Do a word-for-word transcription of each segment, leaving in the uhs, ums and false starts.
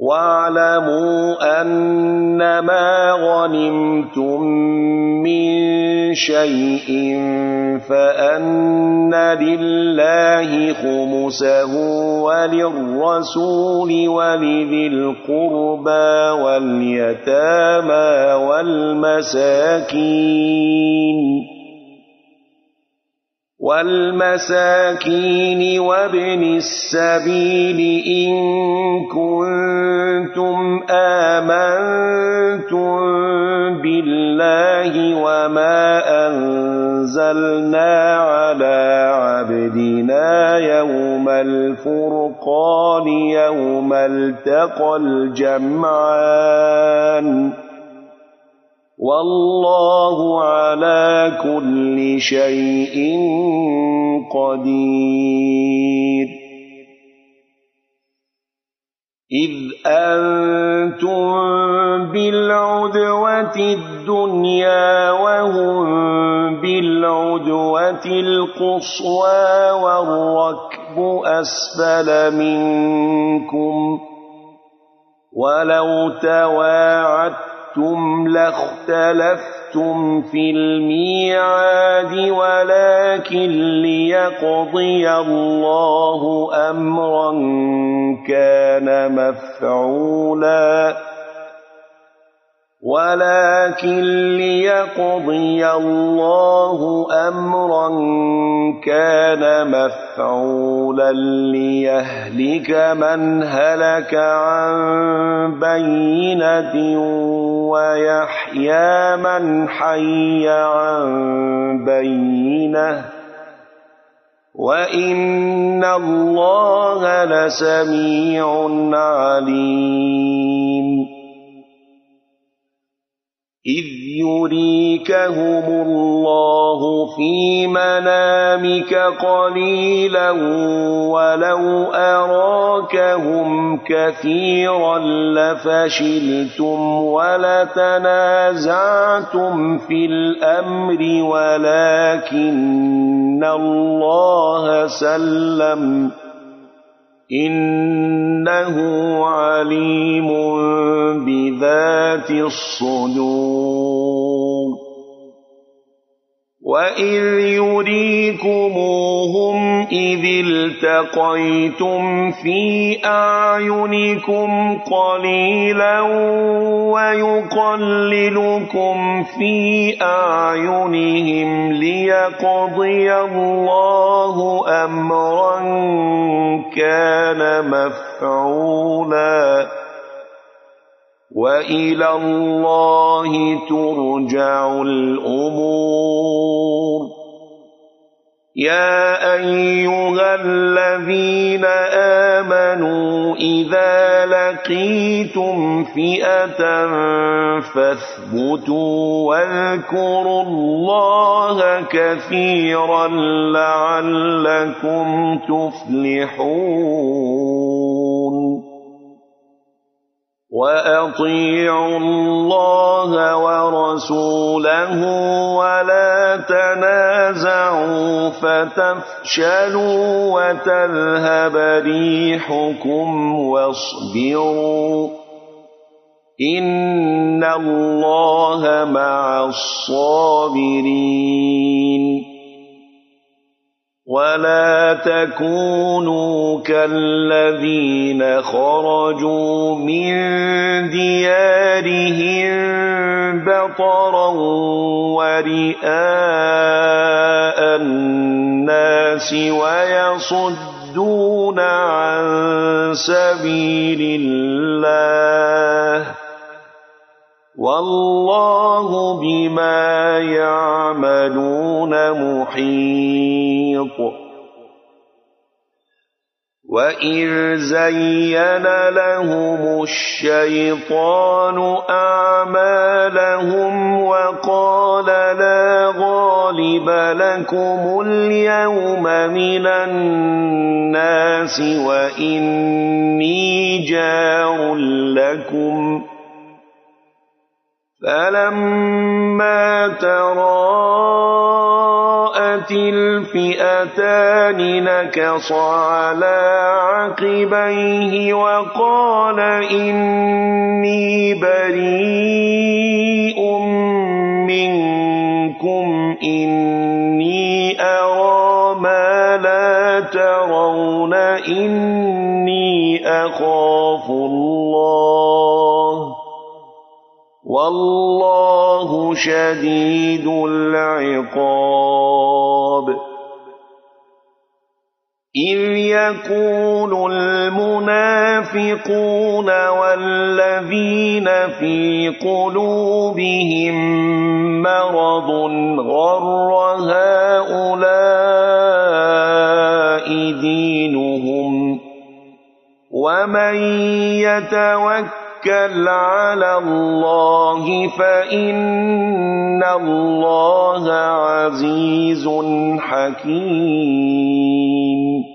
واعلموا أنما غنمتم من شيء فأن لله خمسه وللرسول ولذي القربى واليتامى والمساكين والمساكين وابن السبيل إن كنتم آمنتم بالله وما أنزلنا على عبدنا يوم الفرقان يوم التقى الجمعان والله على كل شيء قدير. إذ أنتم بالعدوة الدنيا وهم بالعدوة القصوى والركب أسفل منكم ولو تواعدتم ثم لاختلفتم في الميعاد ولكن ليقضي الله أمرا كان مفعولا ولكن ليقضي الله أمرا كان مفعولا ليهلك من هلك عن بينة ويحيى من حي عن بينة وإن الله لسميع عليم. إذ يريكهم الله في منامك قليلا ولو أراكهم كثيرا لفشلتم ولتنازعتم في الأمر ولكن الله سلم إنه عليم بذات الصدور. وإذ يريكموهم إذ التقيتم في أعينكم قليلا ويقللكم في أعينهم ليقضي الله أمرا كان مفعولا وإلى الله ترجع الأمور. يا أيها الذين آمنوا إذا لقيتم فئة فاثبتوا واذكروا الله كثيرا لعلكم تفلحون. وأطيعوا الله ورسوله ولا تنازعوا فتفشلوا وتذهب ريحكم واصبروا إن الله مع الصابرين. ولا تكونوا كالذين خرجوا من ديارهم بطرا ورئاء الناس ويصدون عن سبيل الله والله بما يعملون محيط. وإذ زين لهم الشيطان أعمالهم وقال لا غالب لكم اليوم من الناس وإني جار لكم فلما تراءت التقت الفئتان نكص على عقبيه وقال إني بريء منكم إني أرى ما لا ترون إني أخاف الله والله شديد العقاب إذ يقول المنافقون والذين في قلوبهم مرض غر هؤلاء دينهم ومن يتوكل على الله فإن الله عزيز حكيم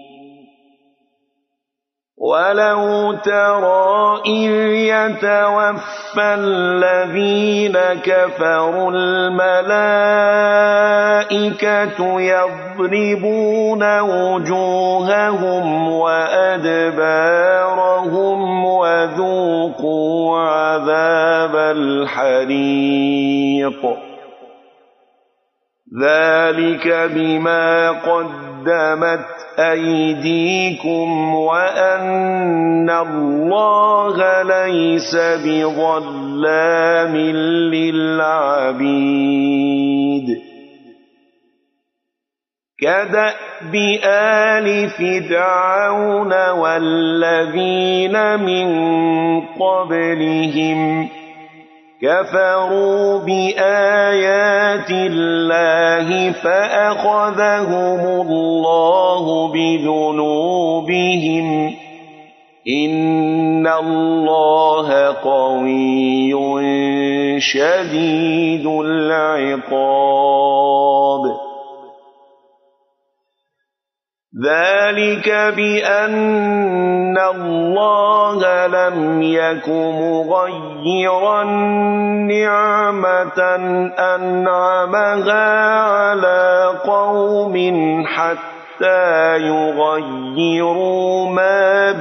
ولو ترى إذ يتوفى الذين كفروا الملائكة يضربون وجوههم وأدبارهم وذوقوا عذاب الحريق ذلك بما قدمت أيديكم وأن الله ليس بظلام للعبيد كدأب آل فرعون والذين من قبلهم كفروا بآيات الله فأخذهم الله بذنوبهم إن الله قوي شديد العقاب ذلك بأن الله لم يك مغيرا نعمة أنعمها على قوم حتى يغيروا ما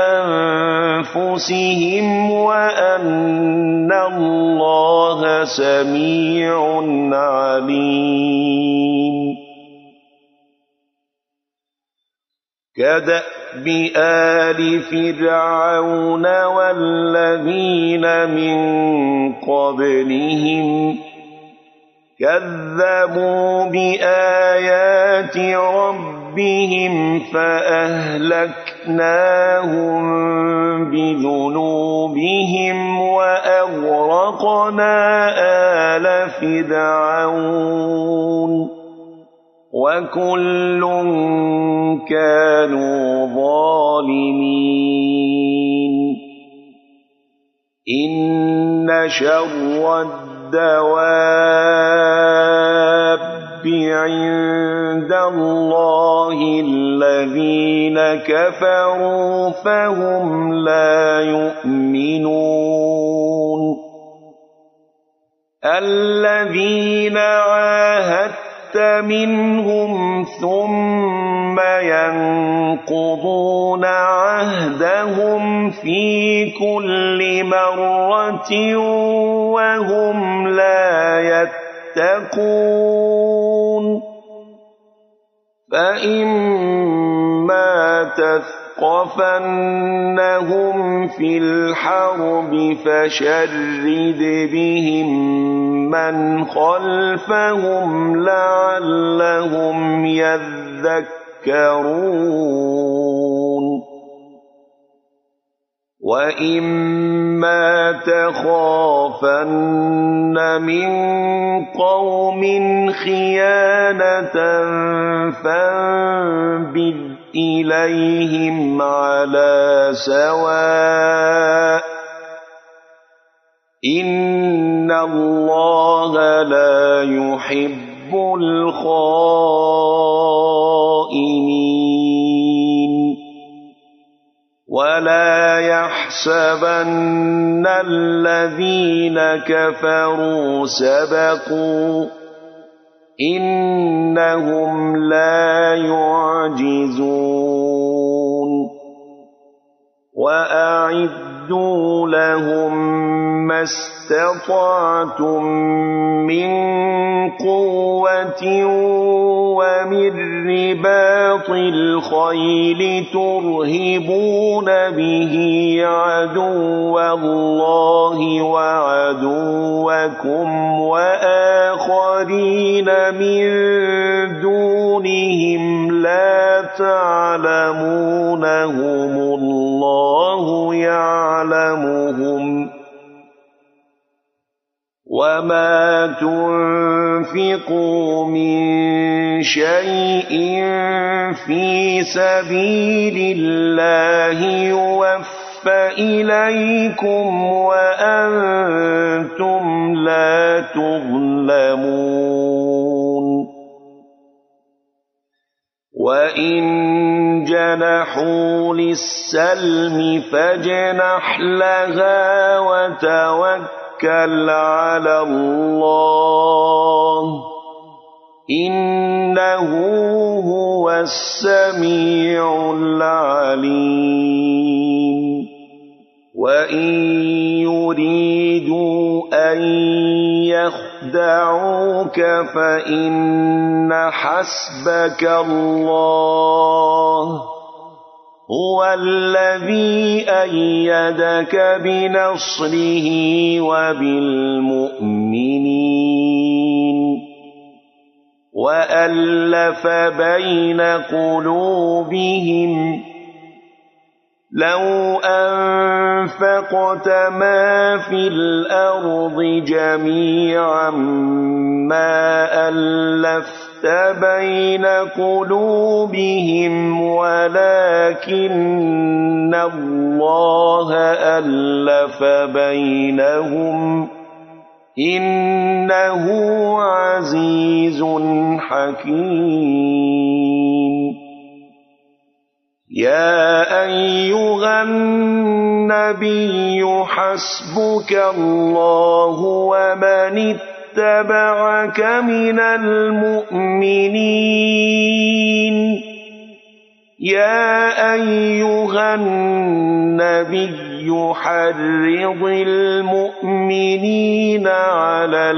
بأنفسهم وأن الله سميع عليم كدأب آل فرعون والذين من قبلهم كذبوا بآيات ربهم فأهلكناهم بذنوبهم وأغرقنا آل فرعون وكل كانوا ظالمين إن شر الدواب عند الله الذين كفروا فهم لا يؤمنون الذين عاهدوا منهم ثم ينقضون عهدهم في كل مرة وهم لا يتقون فإما تثقفنهم في الحرب فشرد بهم من خلفهم لعلهم يذكرون وإما تخافن من قوم خيانة فانبذ إليهم على سواء إن الله لا يحب الخائنين ولا يحسبن الذين كفروا سبقوا إنهم لا يعجزون وأعدوا لهم ما استطعتم من قوة ومن رباط الخيل ترهبون به عدو الله وعدوكم وآخرين من دونهم لا تعلمونهم الله يعلمهم وما تنفقوا من شيء في سبيل الله يوفى إليكم وأنتم لا تظلمون وإن جنحوا للسلم فاجنح لها وتوكل على الله إنه هو السميع العليم وإن يريدوا أن يخدعوك فإن حسبك الله هو الذي أيدك بنصره وبالمؤمنين وألف بين قلوبهم لو أنفقت ما في الأرض جميعا ما ألفت بين قلوبهم ولكن الله ألف بينهم إنه عزيز حكيم يا أيها النبي حسبك الله ومن اتبعك من المؤمنين يا أيها النبي حرض المؤمنين على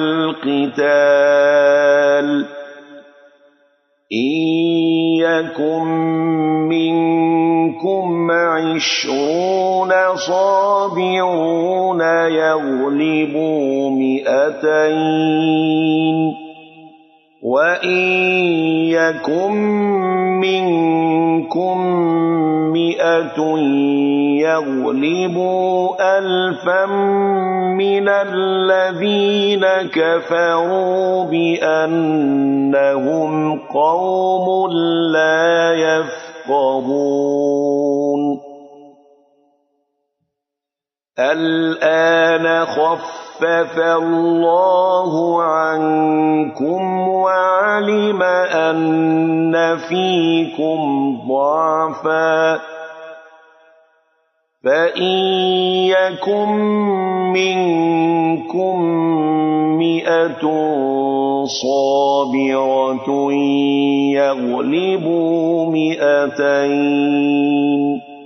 القتال إن يكن منكم عشرون صابرون يغلبوا مئتين وإن يكن منكم مئة يغلبوا ألفا من الذين كفروا بأنهم قوم لا يفقهون الآن خفف الله عنكم وعلم أن فيكم ضعفا فإن يكن منكم مئة صابرة يغلبوا مئتين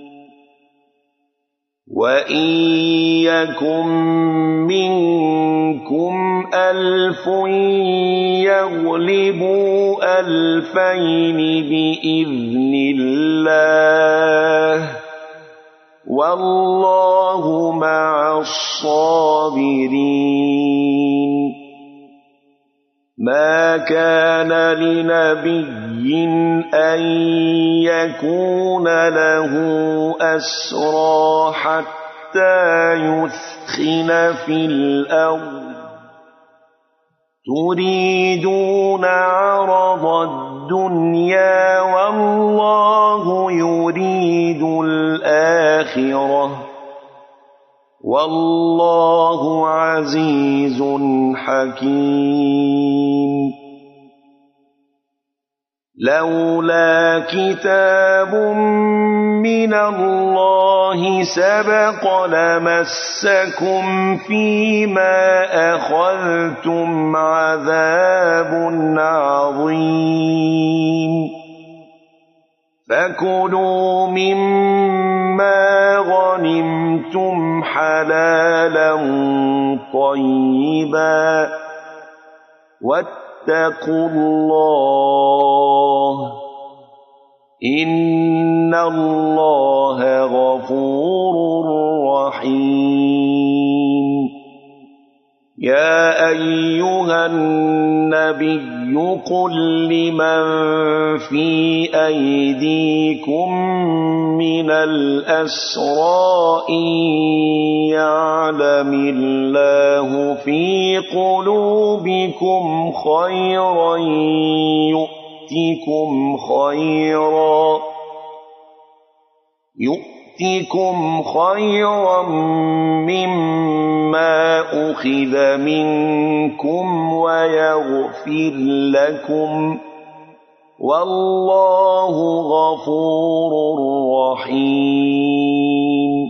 وإن يكن منكم ألف يغلبوا ألفين بإذن الله والله مع الصابرين ما كان لنبي أن يكون له أسرى حتى يثخن في الأرض تريدون عرض الدنيا والله يريد الآخرة والله عزيز حكيم لولا كتاب من الله سبق لمسكم فيما أخذتم عذاب عظيم فكلوا مما غنمتم حلالا طيبا واتقوا الله إن الله غفور رحيم يا أيها النبي قل لمن في أيديكم من الأسرى إن يعلم الله في قلوبكم خيرا يؤتكم خيرا يؤتكم خيرا مما أخذ منكم ويغفر لكم والله غفور رحيم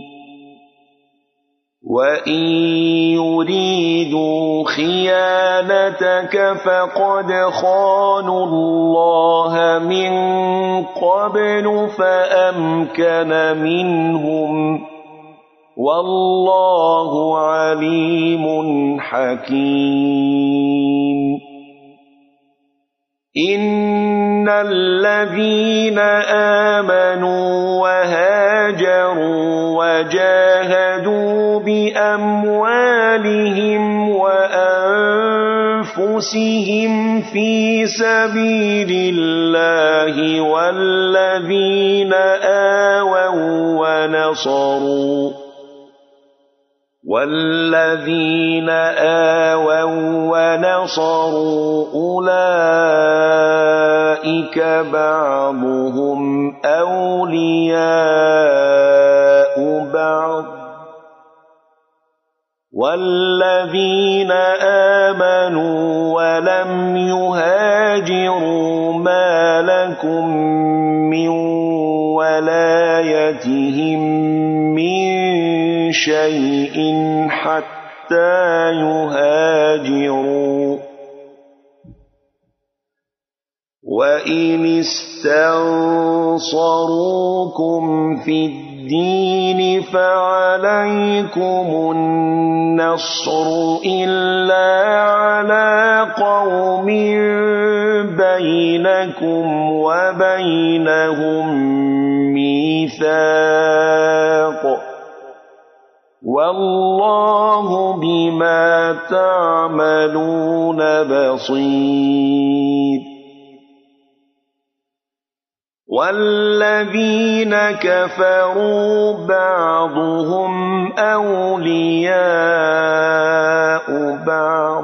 وإن يريدوا خيانتك فقد خانوا الله من قبل فأمكن منهم والله عليم حكيم إن الذين آمنوا وهاجروا وجاهدوا بأموالهم وأنفسهم في سبيل الله والذين آووا ونصروا والذين آووا ونصروا أولئك بعضهم أولياء بعض والذين آمنوا ولم يهاجروا ما لكم من ولايتهم من شيء حتى يهاجروا وإن استنصروكم في الدين فعليكم النصر إلا على قوم بينكم وبينهم ميثاق والله بما تعملون بصير والذين كفروا بعضهم أولياء بعض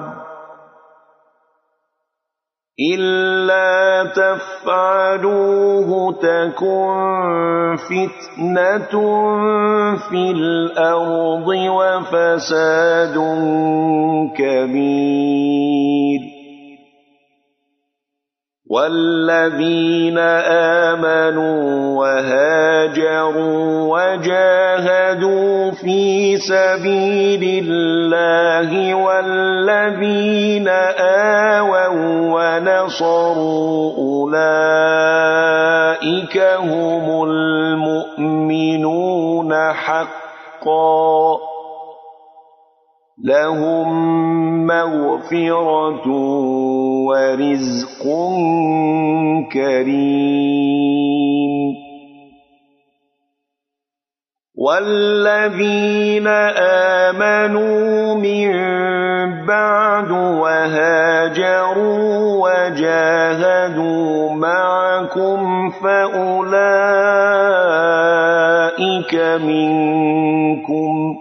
إلا تفعلوه تكن فتنة في الأرض وفساد كبير والذين آمنوا وهاجروا وجاهدوا في سبيل الله والذين آووا ونصروا أولئك هم المؤمنون حقا لهم مغفرة ورزق كريم والذين آمنوا من بعد وهاجروا وجاهدوا معكم فأولئك منكم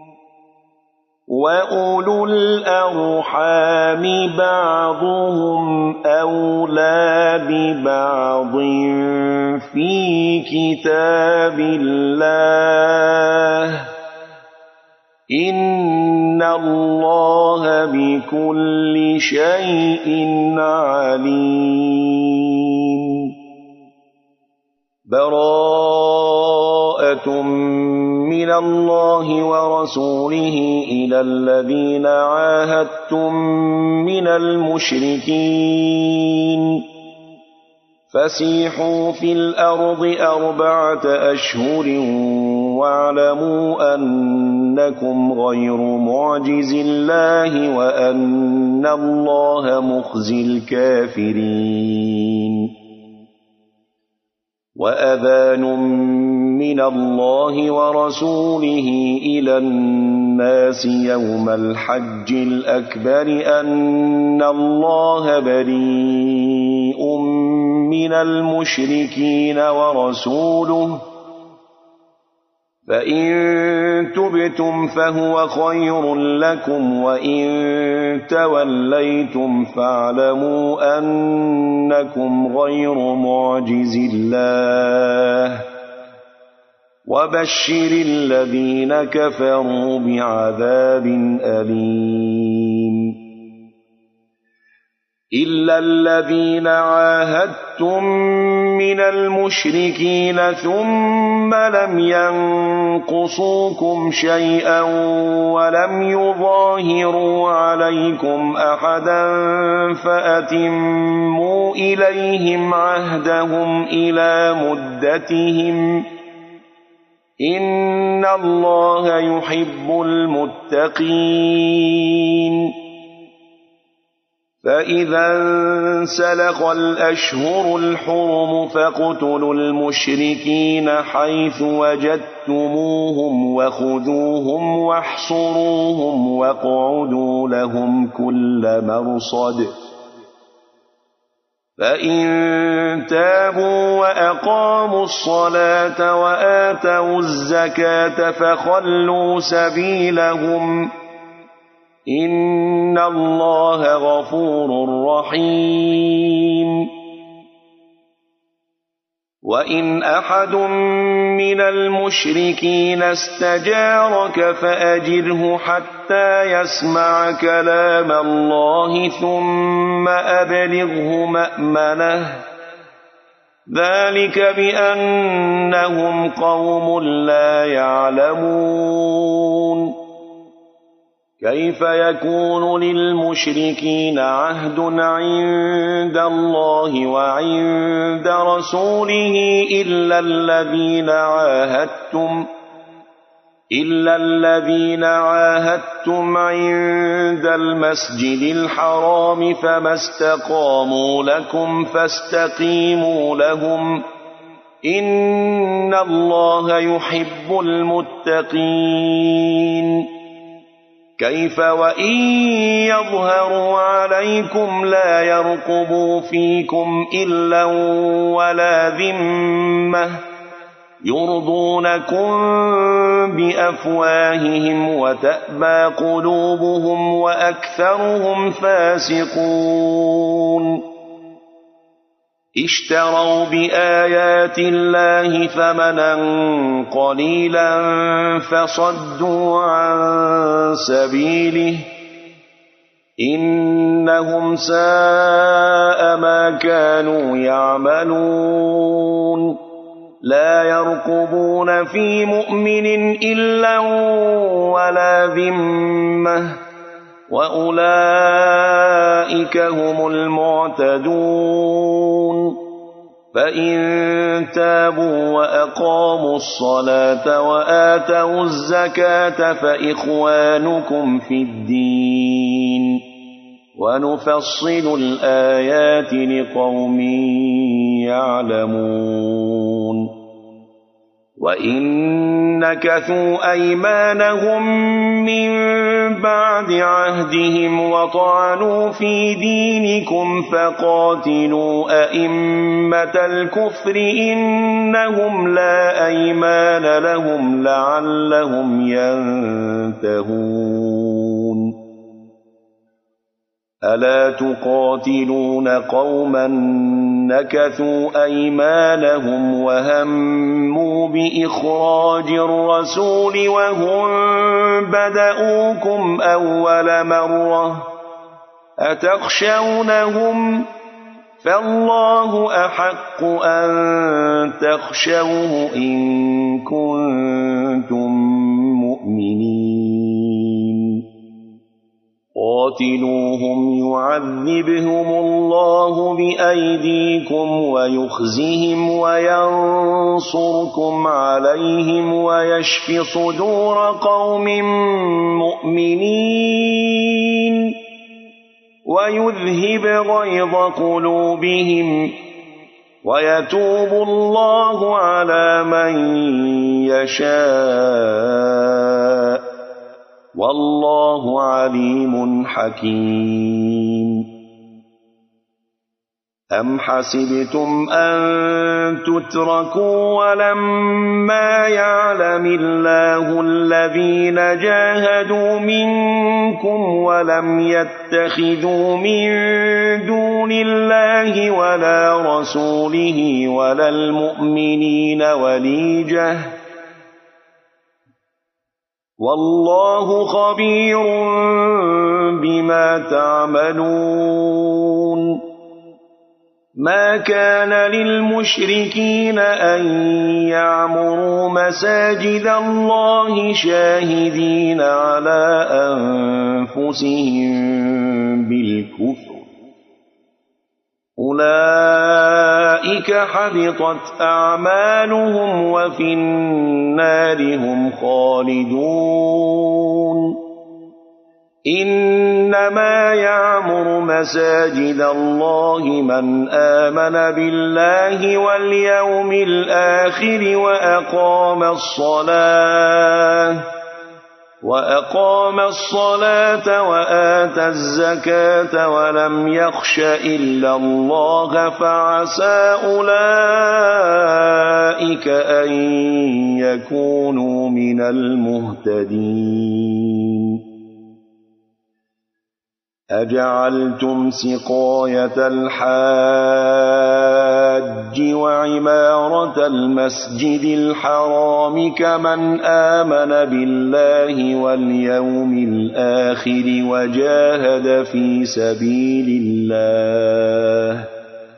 وأولو الأرحام بعضهم أولى ببعض في كتاب الله إن الله بكل شيء عليم براءة من الله ورسوله إلى الذين عاهدتم من المشركين فسيحوا في الأرض أربعة أشهر واعلموا أنكم غير معجز الله وأن الله مخزي الكافرين وأذان من الله ورسوله إلى الناس يوم الحج الأكبر أن الله بريء من المشركين ورسوله فإن تبتم فهو خير لكم وإن توليتم فاعلموا أنكم غير معجز الله وبشر الذين كفروا بعذاب أليم إلا الذين عاهدتم من المشركين ثم لم ينقصوكم شيئا ولم يظاهروا عليكم أحدا فأتموا إليهم عهدهم إلى مدتهم إن الله يحب المتقين فإذا انسلخ الأشهر الحرم فاقتلوا المشركين حيث وجدتموهم وخذوهم واحصروهم واقعدوا لهم كل مرصد فإن تابوا وأقاموا الصلاة وآتوا الزكاة فخلوا سبيلهم إن الله غفور رحيم وإن أحد من المشركين استجارك فأجره حتى يسمع كلام الله ثم أبلغه مأمنه ذلك بأنهم قوم لا يعلمون كيف يكون للمشركين عهد عند الله وعند رسوله إلا الذين عاهدتم إلا الذين عاهدتم عند المسجد الحرام فما استقاموا لكم فاستقيموا لهم إن الله يحب المتقين كيف وإن يظهروا عليكم لا يرقبوا فيكم إلا ولا ذمة يرضونكم بأفواههم وتأبى قلوبهم وأكثرهم فاسقون اشتروا بآيات الله ثمنا قليلا فصدوا عن سبيله إنهم ساء ما كانوا يعملون لا يرقبون في مؤمن إلا ولا ذمة وأولئك هم المعتدون فإن تابوا وأقاموا الصلاة وآتوا الزكاة فإخوانكم في الدين ونفصل الآيات لقوم يعلمون وإن نكثوا أيمانهم من بعد عهدهم وطعنوا في دينكم فقاتلوا أئمة الكفر إنهم لا أيمان لهم لعلهم ينتهون ألا تقاتلون قوما نكثوا أيمانهم وهموا بإخراج الرسول وهم بدؤوكم أول مرة أتخشونهم فالله أحق أن تخشوه إن كنتم مؤمنين قاتلوهم يعذبهم الله بأيديكم ويخزهم وينصركم عليهم ويشف صدور قوم مؤمنين ويذهب غيظ قلوبهم ويتوب الله على من يشاء والله عليم حكيم أم حسبتم أن تتركوا ولما يعلم الله الذين جاهدوا منكم ولم يتخذوا من دون الله ولا رسوله ولا المؤمنين وليجة والله خبير بما تعملون ما كان للمشركين أن يعمروا مساجد الله شاهدين على أنفسهم بالكفر أولئك حبطت أعمالهم وفي النار هم خالدون إنما يعمر مساجد الله من آمن بالله واليوم الآخر وأقام الصلاة وأقام الصلاة وآتى الزكاة ولم يخش إلا الله فعسى أولئك أن يكونوا من المهتدين أجعلتم سقاية الحاج وعمارة المسجد الحرام كمن آمن بالله واليوم الآخر وجاهد في سبيل الله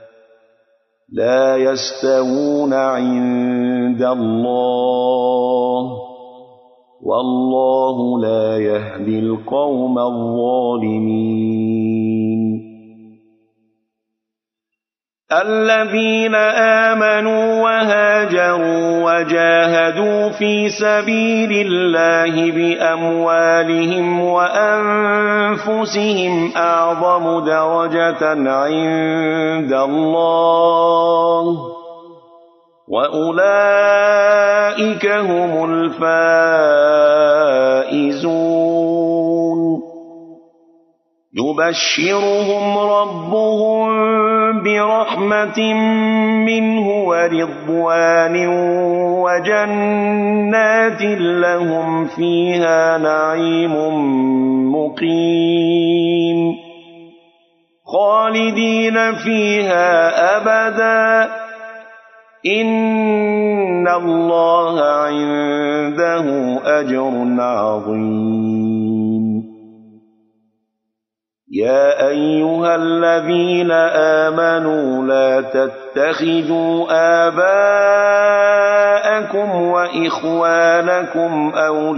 لا يستوون عند الله والله لا يهدي القوم الظالمين الذين آمنوا وهاجروا وجاهدوا في سبيل الله بأموالهم وأنفسهم أعظم درجة عند الله وأولئك هم الفائزون يبشرهم ربهم برحمة منه ورضوان وجنات لهم فيها نعيم مقيم خالدين فيها أبداً إن الله عنده أجر عظيم يا أيها الذين آمنوا لا تتخذوا آباءكم وإخوانكم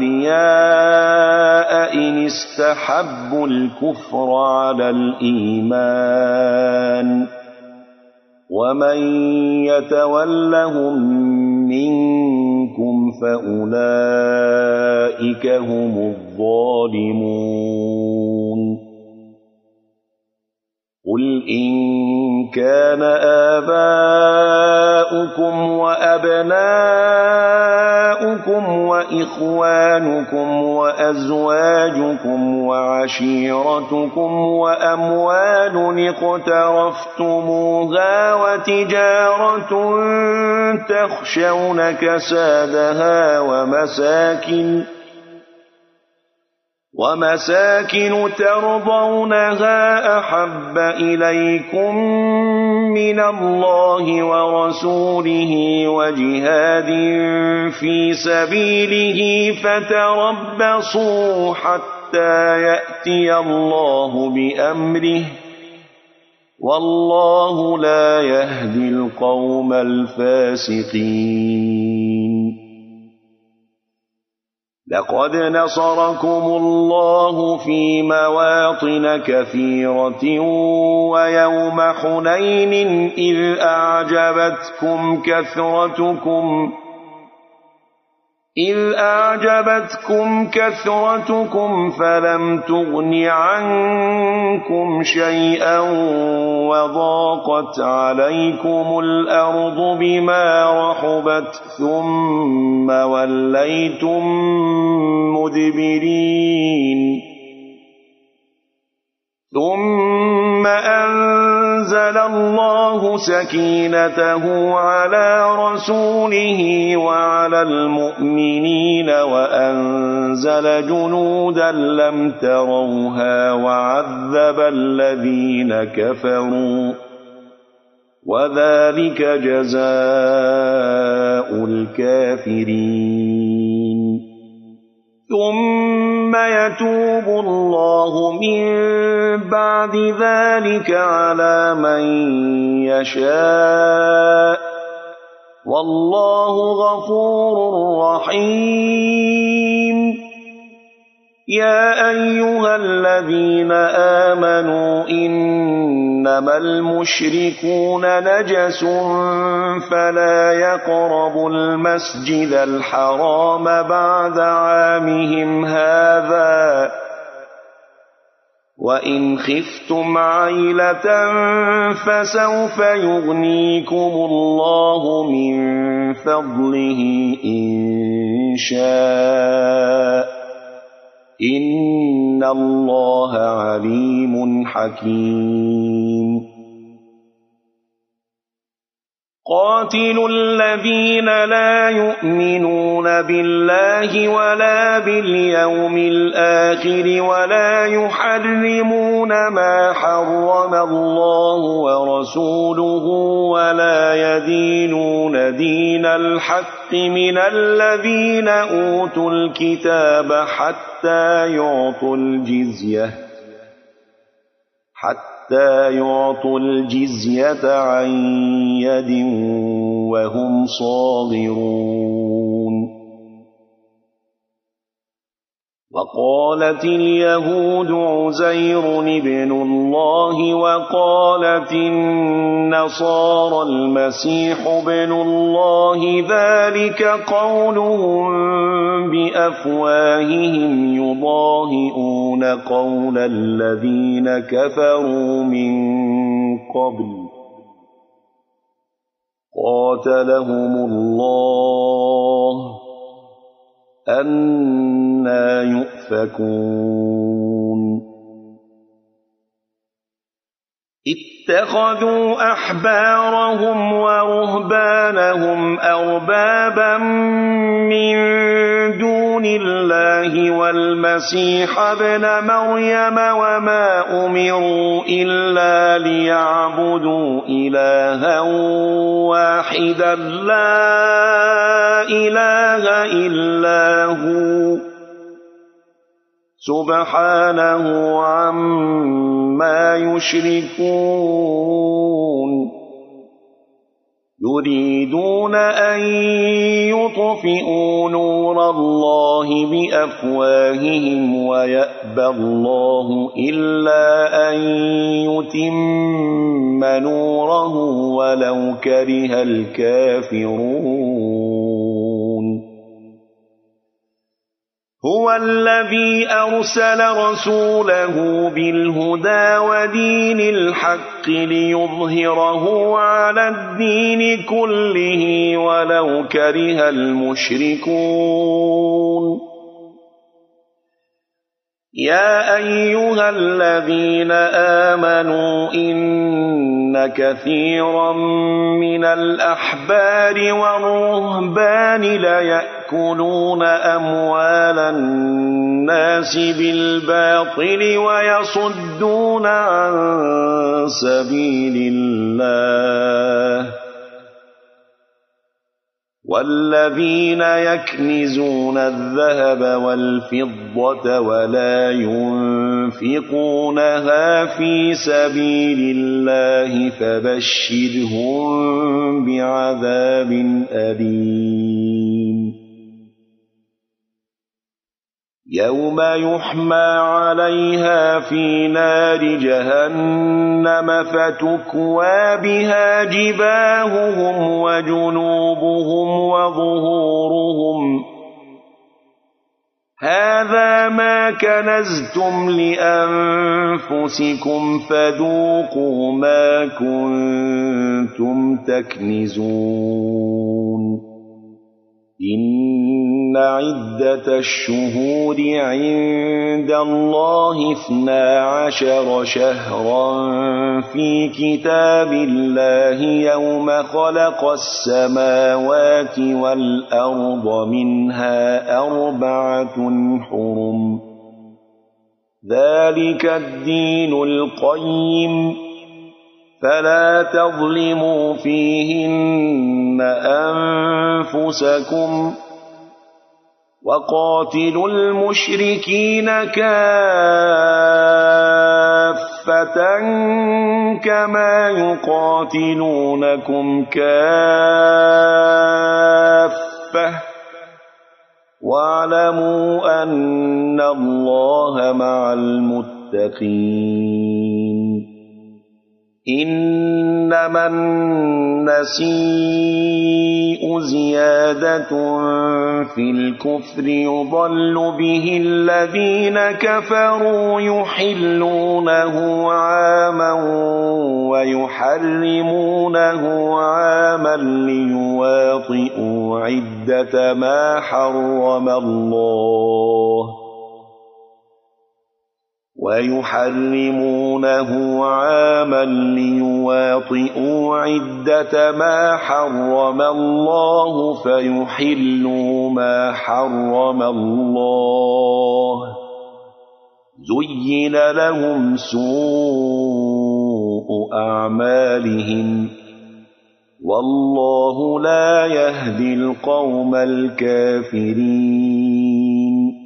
أولياء إن استحبوا الكفر على الإيمان ومن يتولهم منكم فأولئك هم الظالمون قل إن كان آباؤكم وأبناؤكم وإخوانكم وأزواجكم وعشيرتكم وأموال اقترفتموها وتجارة تخشون كسادها ومساكن ومساكن ترضونها أحب إليكم من الله ورسوله وجهاد في سبيله فتربصوا حتى يأتي الله بأمره والله لا يهدي القوم الفاسقين. لقد نصركم الله في مواطن كثيرة ويوم حنين إذ أعجبتكم كثرتكم إذ أعجبتكم كثرتكم فلم تغن عنكم شيئا وضاقت عليكم الأرض بما رحبت ثم وليتم مدبرين. ثم أنزل الله سكينته على رسوله وعلى المؤمنين وأنزل جنودا لم تروها وعذب الذين كفروا وذلك جزاء الكافرين. ثم يتوب الله من بعد ذلك على من يشاء والله غفور رحيم. يا أيها الذين آمنوا إنما المشركون نجس فلا يقربوا المسجد الحرام بعد عامهم هذا وإن خفتم عيلة فسوف يغنيكم الله من فضله إن شاء إن الله عليم حكيم. قاتلوا الذين لا يؤمنون بالله ولا باليوم الآخر ولا يحرمون ما حرم الله ورسوله ولا يدينون دين الحق من الذين أوتوا الكتاب حتى يعطوا الجزية حتى حتى يعطوا الجزية عن يد وهم صاغرون. وقالت اليهود عزير ابن الله وقالت النصارى المسيح ابن الله ذلك قولهم بأفواههم يضاهئون قول الذين كفروا من قبل قاتلهم الله أنى يؤفكون. اتخذوا أحبارهم ورهبانهم أربابا من دون الله والمسيح ابن مريم وما أمروا إلا ليعبدوا إلها واحدا لا إله إلا هو سبحانه عما يشركون. يريدون أن يطفئوا نور الله بأفواههم ويأبى الله إلا أن يتم نوره ولو كره الكافرون. هو الذي أرسل رسوله بالهدى ودين الحق ليظهره على الدين كله ولو كره المشركون. يا أيها الذين آمنوا إن كثيرا من الأحبار والرهبان ليأكلون أموال الناس بالباطل ويصدون عن سبيل الله والذين يكنزون الذهب والفضة ولا ينفقونها في سبيل الله فبشرهم بعذاب أليم يوم يحمى عليها في نار جهنم فتكوى بها جباههم وجنوبهم وظهورهم هذا ما كنزتم لأنفسكم فذوقوا ما كنتم تكنزون إن عدة الشهور عند الله اثنا عشر شهرا في كتاب الله يوم خلق السماوات والأرض منها أربعة حرم ذلك الدين القيم فلا تظلموا فيهن أنفسكم وقاتلوا المشركين كافة كما يقاتلونكم كافة واعلموا أن الله مع المتقين إنما النسيء زيادة في الكفر يضل به الذين كفروا يحلونه عاما ويحرمونه عاما ليواطئوا عدة ما حرم الله ويحرمونه عاما ليواطئوا عدة ما حرم الله فيحلوا ما حرم الله زين لهم سوء أعمالهم والله لا يهدي القوم الكافرين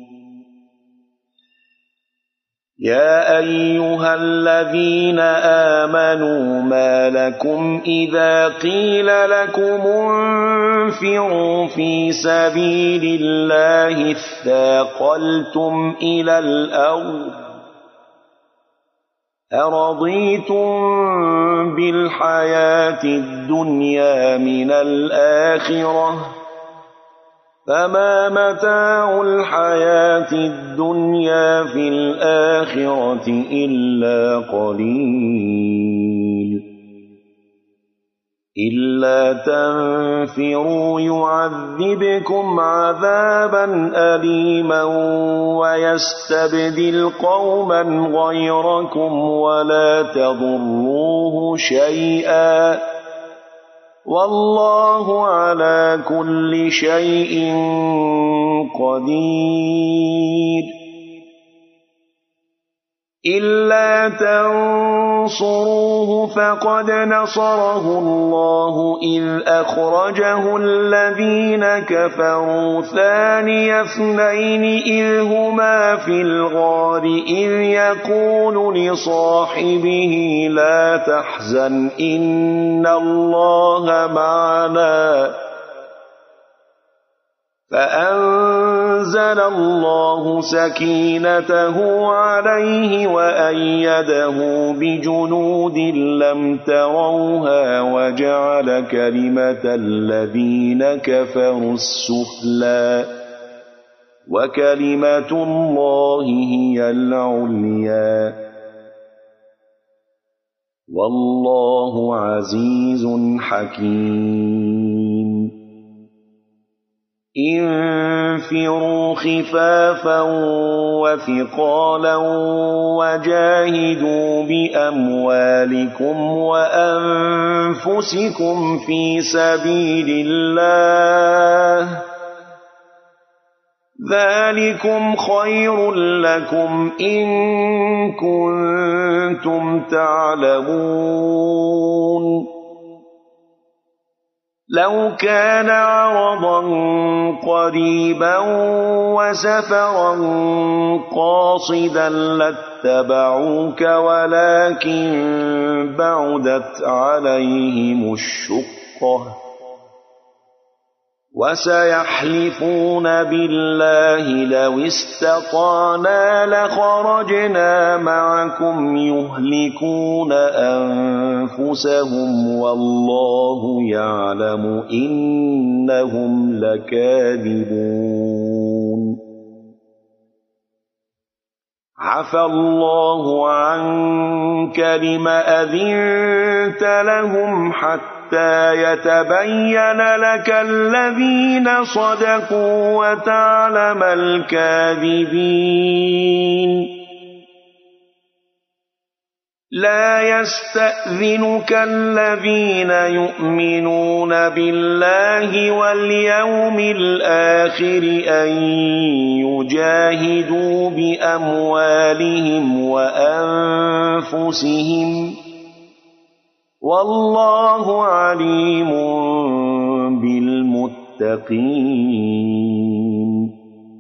يا أيها الذين آمنوا ما لكم إذا قيل لكم انفروا في سبيل الله اثاقلتم إلى الأرض أرضيتم بالحياة الدنيا من الآخرة فما متاع الحياة الدنيا في الآخرة إلا قليل إلا تنفروا يعذبكم عذابا أليما ويستبدل قوما غيركم ولا تضروه شيئا والله على كل شيء قدير إلا تنصروه فقد نصره الله إذ أخرجه الذين كفروا ثاني اثنين إذ هما في الغار إذ يقول لصاحبه لا تحزن إن الله معنا فأنزل الله سكينته عليه وأيده بجنود لم تروها وجعل كلمة الذين كفروا السفلى وكلمة الله هي العليا والله عزيز حكيم انفروا خفافا وثقالا وجاهدوا بأموالكم وأنفسكم في سبيل الله ذلكم خير لكم إن كنتم تعلمون لو كان عرضا قريبا وسفرا قاصدا لاتبعوك ولكن بعدت عليهم الشقة وسيحلفون بالله لو استطعنا لخرجنا معكم يهلكون أنفسهم والله يعلم إنهم لكاذبون عفى الله عنك لم أذنت لهم حتى يتبين لك الذين صدقوا وتعلم الكاذبين لا يستأذنك الذين يؤمنون بالله واليوم الآخر أن يجاهدوا بأموالهم وأنفسهم والله عليم بالمتقين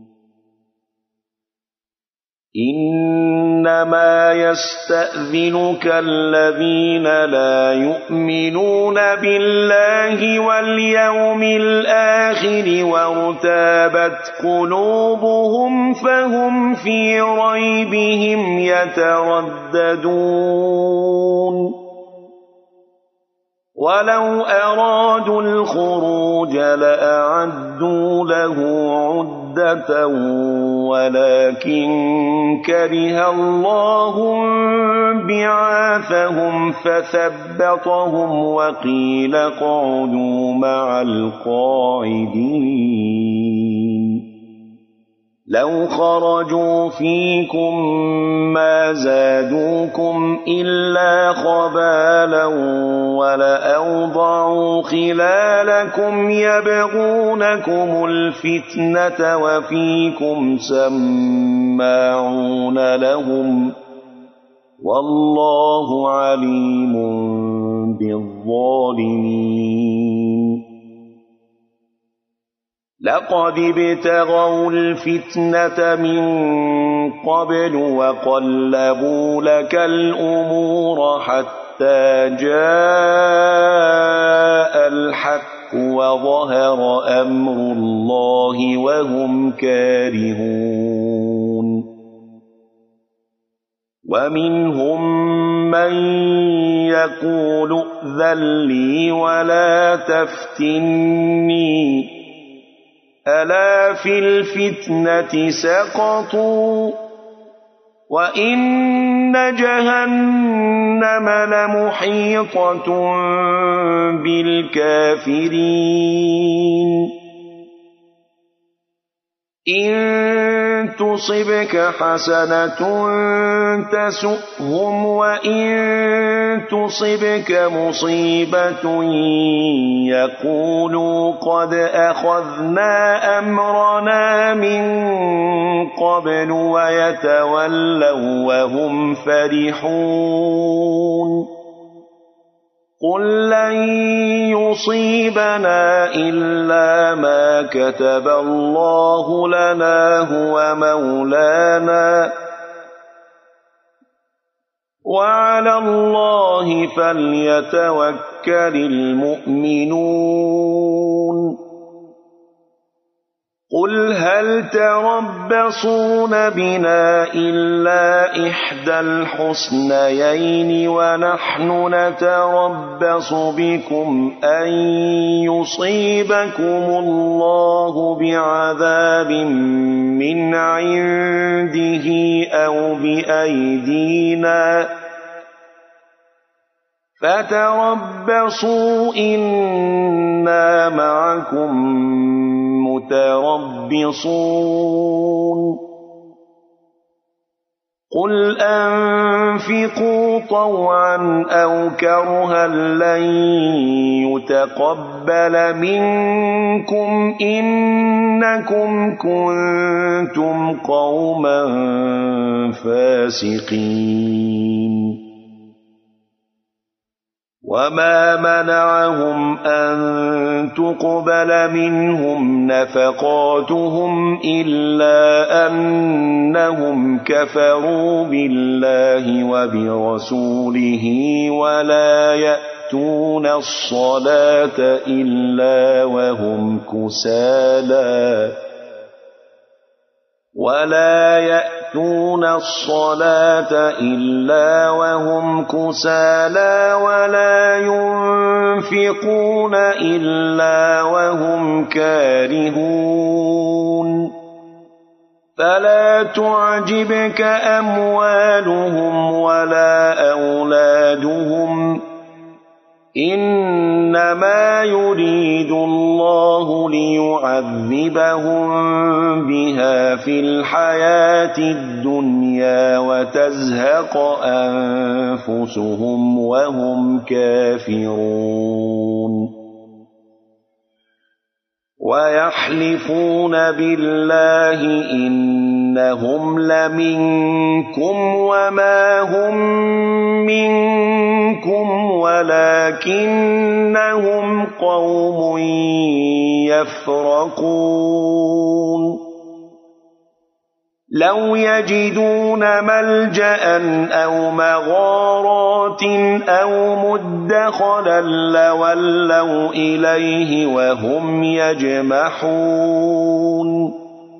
إنما يستأذنك الذين لا يؤمنون بالله واليوم الآخر وارتابت قلوبهم فهم في ريبهم يترددون ولو أرادوا الخروج لأعدوا له عدة ولكن كره الله بعاثهم فثبطهم وقيل اقعدوا مع القاعدين لو خرجوا فيكم ما زادوكم إلا خبالا ولأوضعوا خلالكم يبغونكم الفتنة وفيكم سماعون لهم والله عليم بالظالمين لقد ابتغوا الفتنة من قبل وقلبوا لك الأمور حتى جاء الحق وظهر أمر الله وهم كارهون ومنهم من يقول ائذن لي ولا تفتني ألا في الفتنة سقطوا وإن جهنم لمحيطة بالكافرين إن تصبك حسنة تسؤهم وإن تصبك مصيبة يقولوا قد أخذنا أمرنا من قبل ويتولوا وهم فرحون قل لن يصيبنا إلا ما كتب الله لنا هو مولانا وعلى الله فليتوكل المؤمنون قل هل تربصون بنا إلا إحدى الحسنيين ونحن نتربص بكم أن يصيبكم الله بعذاب من عنده أو بأيدينا فتربصوا إنا معكم متربصون قل أنفقوا طوعا أو كرها لن يتقبل منكم إنكم كنتم قوما فاسقين وما منعهم أن تقبل منهم نفقاتهم إلا أنهم كفروا بالله وبرسوله ولا يأتون الصلاة إلا وهم كسالى ولا يأتون الصلاة إلا وهم كسالى ولا ينفقون إلا وهم كارهون فلا تعجبك أموالهم ولا أولادهم إنما يريد الله ليعذبهم بها في الحياة الدنيا وتزهق أنفسهم وهم كافرون ويحلفون بالله إنهم لمنكم وما هم منكم ولكنهم قوم يفرقون لو يجدون ملجأ أو مغارات أو مدخلا لولوا إليه وهم يجمحون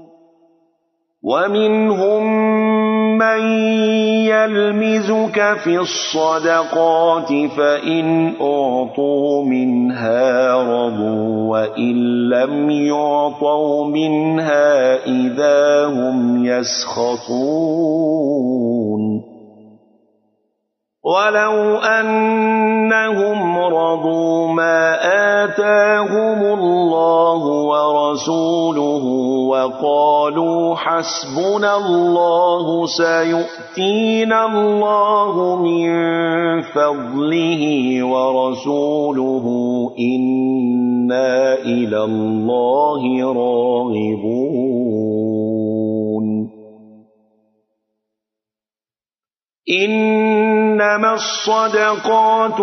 ومنهم من يلمزك في الصدقات فإن أعطوا منها رضوا وإن لم يعطوا منها إذا هم يسخطون ولو أنهم رضوا ما آتاهم الله ورسوله وقالوا حسبنا الله سيؤتينا الله من فضله ورسوله إنا إلى الله راغبون إنما الصدقات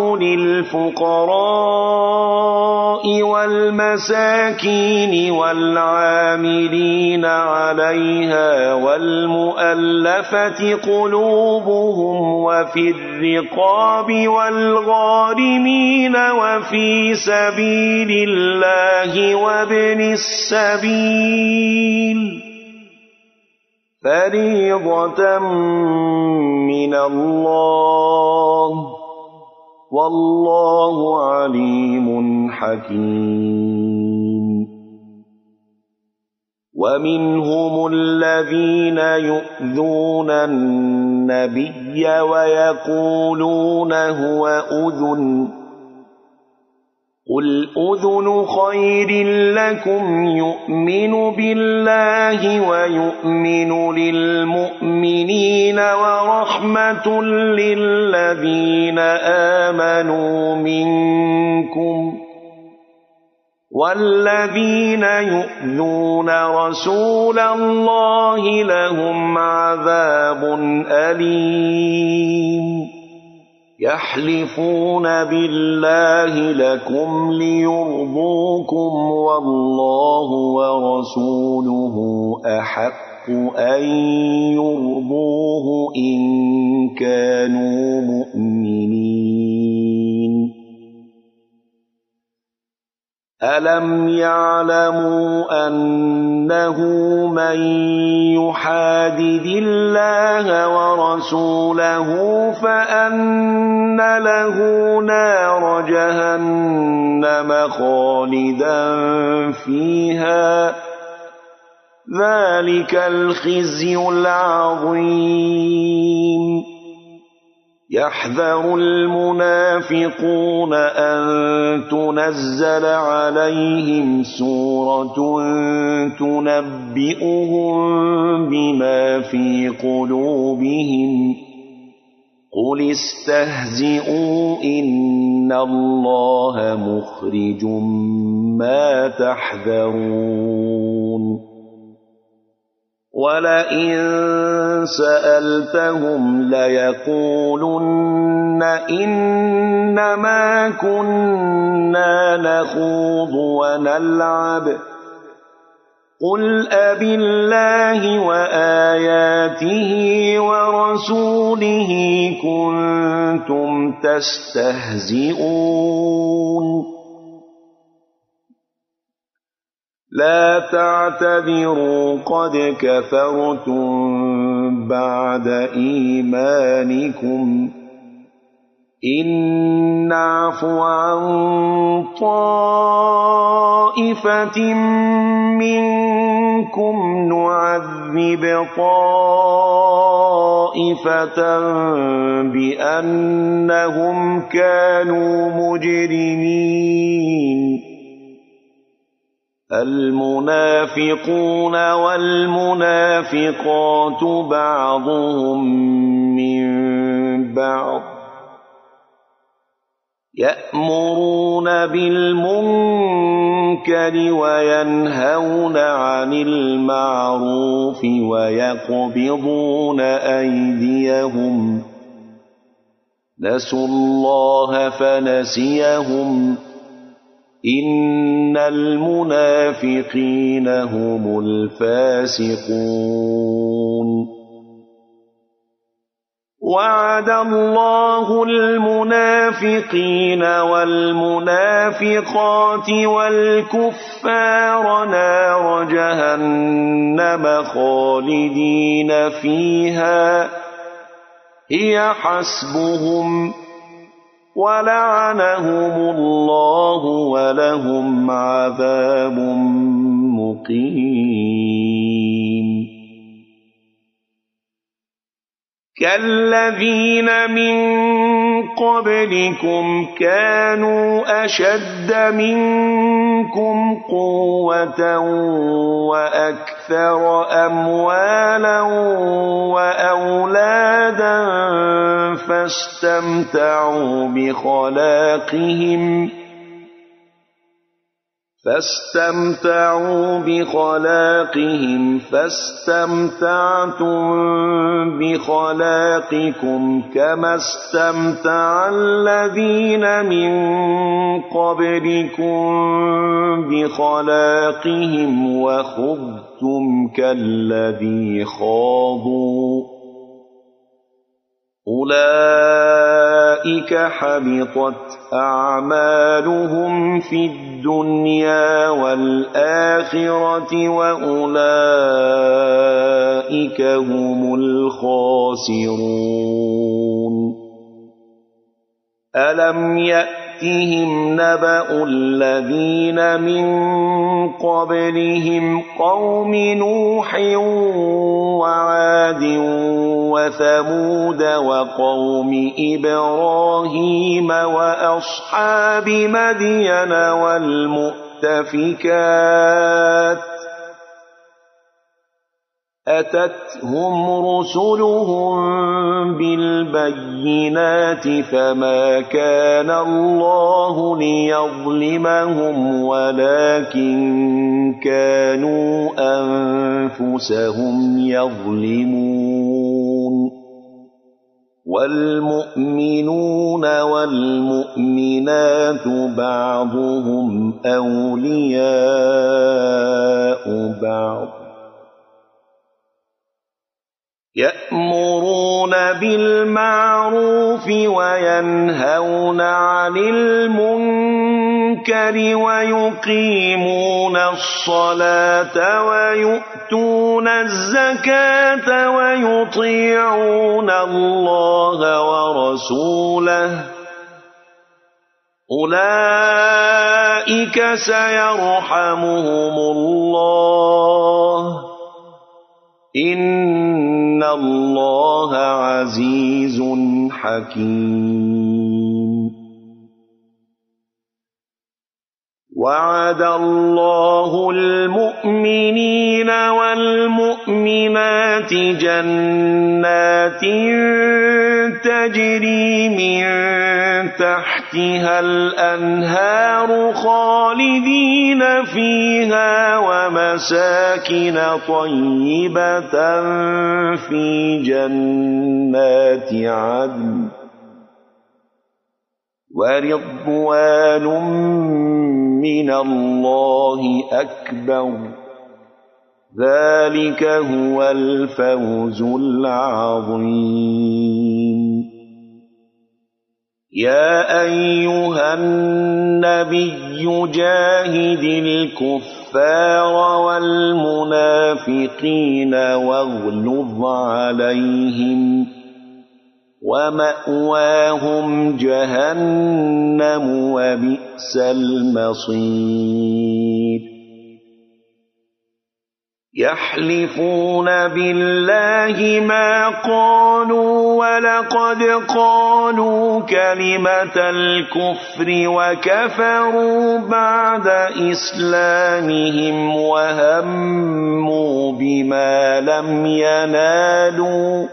للفقراء والمساكين والعاملين عليها والمؤلفة قلوبهم وفي الرقاب والغارمين وفي سبيل الله وابن السبيل فريضة من الله والله عليم حكيم ومنهم الذين يؤذون النبي ويقولون هو أذن قل أذن خير لكم يؤمن بالله ويؤمن للمؤمنين ورحمة للذين آمنوا منكم والذين يؤذون رسول الله لهم عذاب أليم يحلفون بالله لكم ليرضوكم والله ورسوله أحق أن يرضوه إن كانوا مؤمنين ألم يعلموا أنه من يحادد الله ورسوله فأن له نار جهنم خالدا فيها ذلك الخزي العظيم يحذر المنافقون أن تنزل عليهم سورة تنبئهم بما في قلوبهم قل استهزئوا إن الله مخرج ما تحذرون ولئن سألتهم ليقولن إنما كنا نخوض ونلعب قل أبالله وآياته ورسوله كنتم تستهزئون لا تعتذروا قد كفرتم بعد إيمانكم إن نعف عن طائفة منكم نعذب طائفة بأنهم كانوا مجرمين المنافقون والمنافقات بعضهم من بعض يأمرون بالمنكر وينهون عن المعروف ويقبضون أيديهم نسوا الله فنسيهم إن المنافقين هم الفاسقون وعد الله المنافقين والمنافقات والكفار نار جهنم خالدين فيها هي حسبهم ولعنهم الله ولهم عذاب مقيم كالذين من قبلكم كانوا أشد منكم قوة وأكثر أموالا وأولادا فاستمتعوا بخلاقهم فاستمتعوا بخلاقهم فاستمتعتم بخلاقكم كما استمتع الذين من قبلكم بخلاقهم وخضتم كالذي خاضوا أولئك حبطت أعمالهم في الدنيا والآخرة وأولئك هم الخاسرون ألم يأتهم نبأ الذين من قبلهم قوم نوح وعاد وثمود وقوم إبراهيم وأصحاب مدين والمؤتفكات أتتهم رسلهم بالبينات فما كان الله ليظلمهم ولكن كانوا أنفسهم يظلمون والمؤمنون والمؤمنات بعضهم أولياء بعض يأمرون بالمعروف وينهون عن المنكر ويقيمون الصلاة ويؤتون الزكاة ويطيعون الله ورسوله أولئك سيرحمهم الله إن الله عزيز حكيم وعد الله المؤمنين والمؤمنات جنات تجري من تحت تحتها الأنهار خالدين فيها ومساكن طيبة في جنات عدن ورضوان من الله أكبر ذلك هو الفوز العظيم. يا أيها النبي جاهد الكفار والمنافقين واغلظ عليهم ومأواهم جهنم وبئس المصير. يحلفون بالله ما قالوا ولقد قالوا كلمة الكفر وكفروا بعد إسلامهم وهموا بما لم ينالوا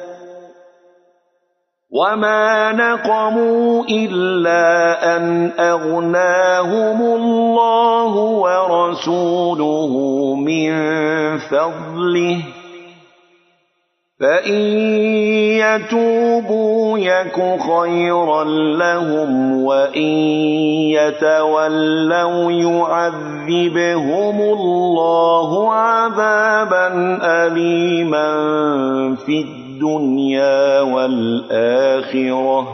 وما نقموا إلا أن أغناهم الله ورسوله من فضله فإن يتوبوا يك خيرا لهم وإن يتولوا يعذبهم الله عذابا أليما في الدنيا والآخرة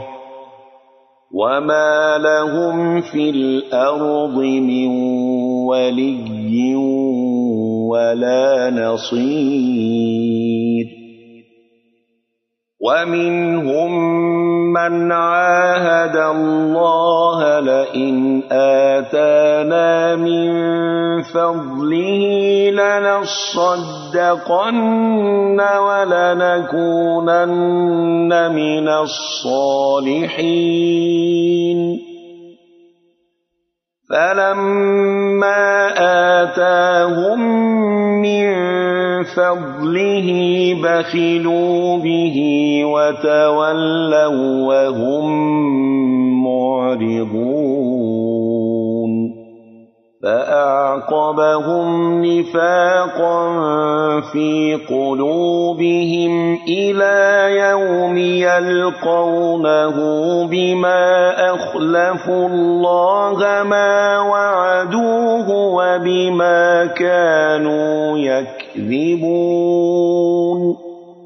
وما لهم في الأرض من ولي ولا نصير. ومنهم من عاهد الله لئن آتانا من فضله لنصدقن ولنكونن من الصالحين فلما آتاهم من فضله بخلوا به وتولوا وهم معرضون فأعقبهم نفاقا في قلوبهم إلى يوم يلقونه بما أخلفوا الله ما وعدوه وبما كانوا يكذبون.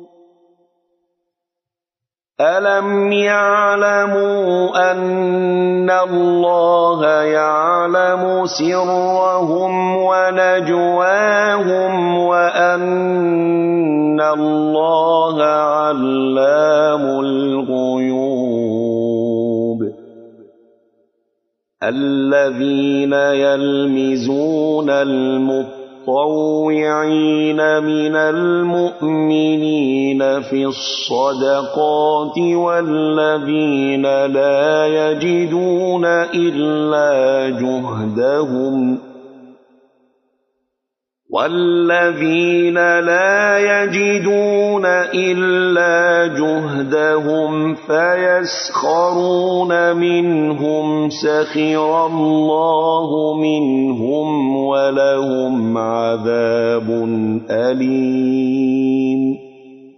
ألم يعلموا أن الله يعلم سرهم ونجواهم وأن الله علام الغيوب. الذين يلمزون المطلوب المتطوعين من المؤمنين في الصدقات والذين لا يجدون إلا جهدهم والذين لا يجدون إلا جهدهم فيسخرون منهم سخر الله منهم ولهم عذاب أليم.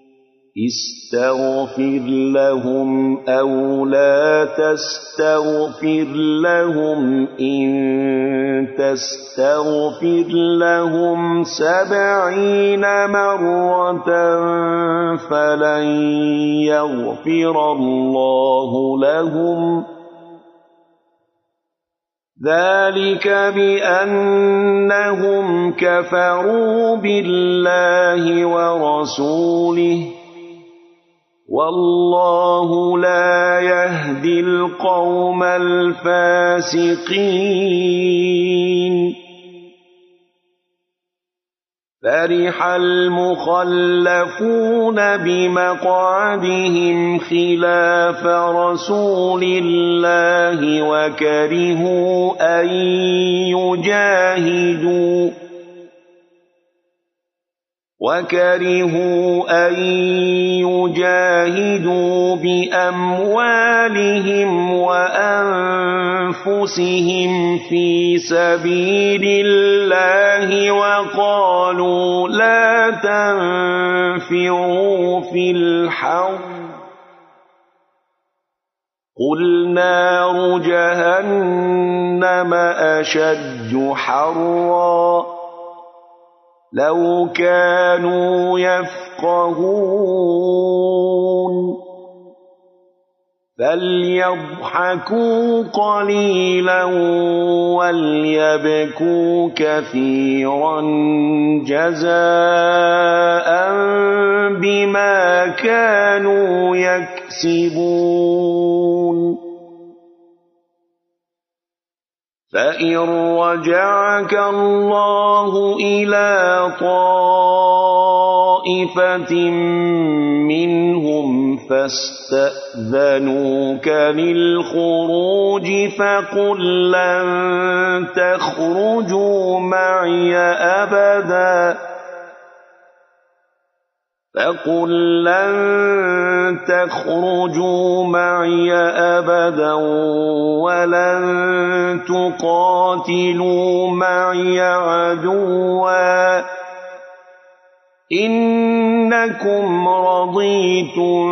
استغفر لهم أو لا تستغفر لهم إن تستغفر لهم سبعين مرة فلن يغفر الله لهم ذلك بأنهم كفروا بالله ورسوله والله لا يهدي القوم الفاسقين. فرح المخلفون بمقعدهم خلاف رسول الله وكرهوا أن يجاهدوا وكرهوا أن يجاهدوا بأموالهم وأنفسهم في سبيل الله وقالوا لا تنفروا في الحر قل نار جهنم أشد حرا لو كانوا يفقهون فليضحكوا قليلا وليبكوا كثيرا جزاء بما كانوا يكسبون فإن رجعك الله إلى طائفة منهم فاستأذنوك للخروج فقل لن تخرجوا معي أبدا فقل لن تخرجوا معي أبدا ولن تقاتلوا معي عدوا إنكم رضيتم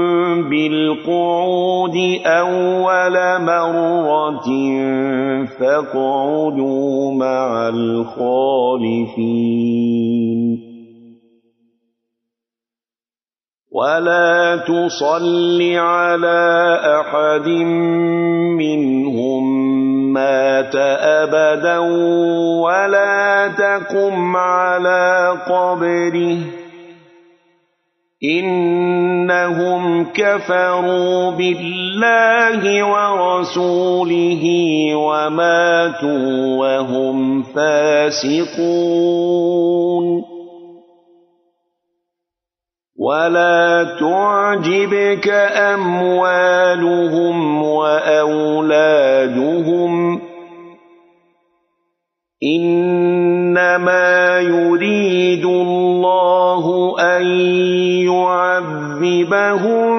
بالقعود أول مرة فاقعدوا مع الخالفين ولا تصل على أحد منهم مات أبدا ولا تقم على قبره إنهم كفروا بالله ورسوله وماتوا وهم فاسقون ولا تعجبك أموالهم وأولادهم إنما يريد الله أن يعذبهم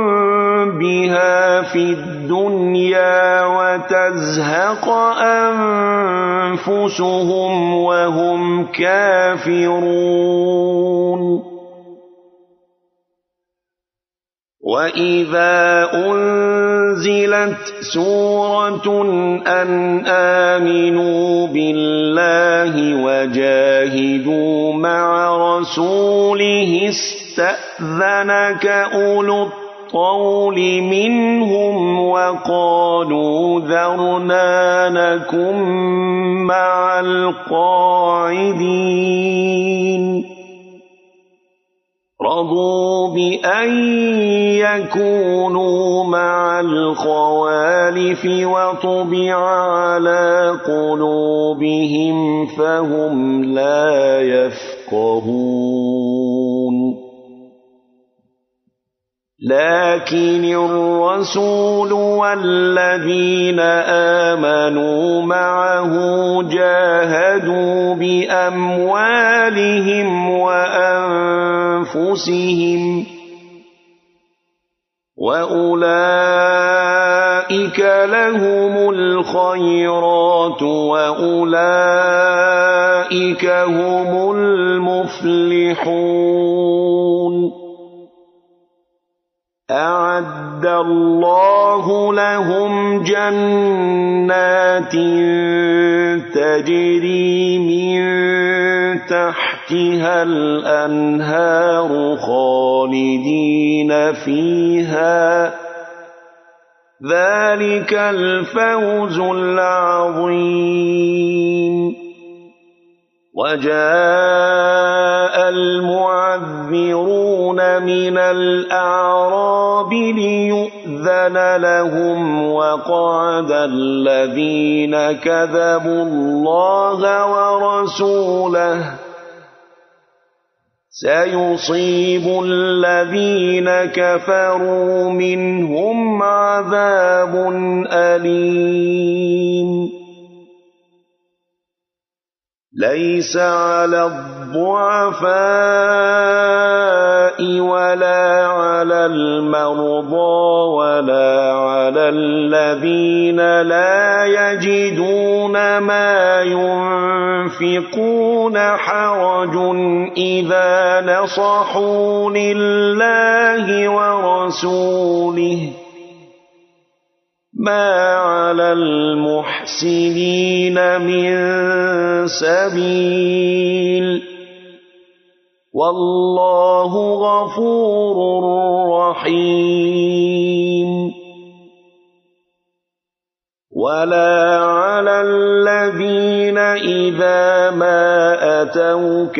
بها في الدنيا وتزهق أنفسهم وهم كافرون وإذا أنزلت سورة أن آمنوا بالله وجاهدوا مع رسوله استأذنك أولو الطول منهم وقالوا ذرنا نكن مع القاعدين رضوا بأن يكونوا مع الخوالف وطبع على قلوبهم فهم لا يفقهون لكن الرسول والذين آمنوا معه جاهدوا بأموالهم وأنفسهم وأولئك لهم الخيرات وأولئك هم المفلحون أعد الله لهم جنات تجري من تحتها الأنهار خالدين فيها ذلك الفوز العظيم وجاء المعذرون من الأعراب ليؤذن لهم وقعد الذين كذبوا الله ورسوله سيصيب الذين كفروا منهم عذاب أليم ليس على الضعفاء ولا على المرضى ولا على الذين لا يجدون ما ينفقون حرج إذا نصحوا لله ورسوله ما على المحسنين من سبيل والله غفور رحيم ولا على الذين إذا ما أتوك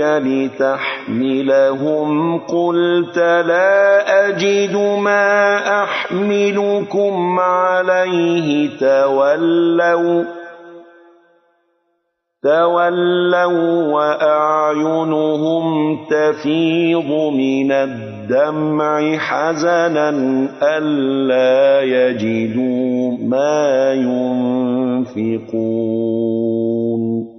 لتحملهم قلت لا أجد ما أحملكم عليه تولوا تولوا وأعينهم تفيض من الدمع حزنا ألا يجدوا ما ينفقون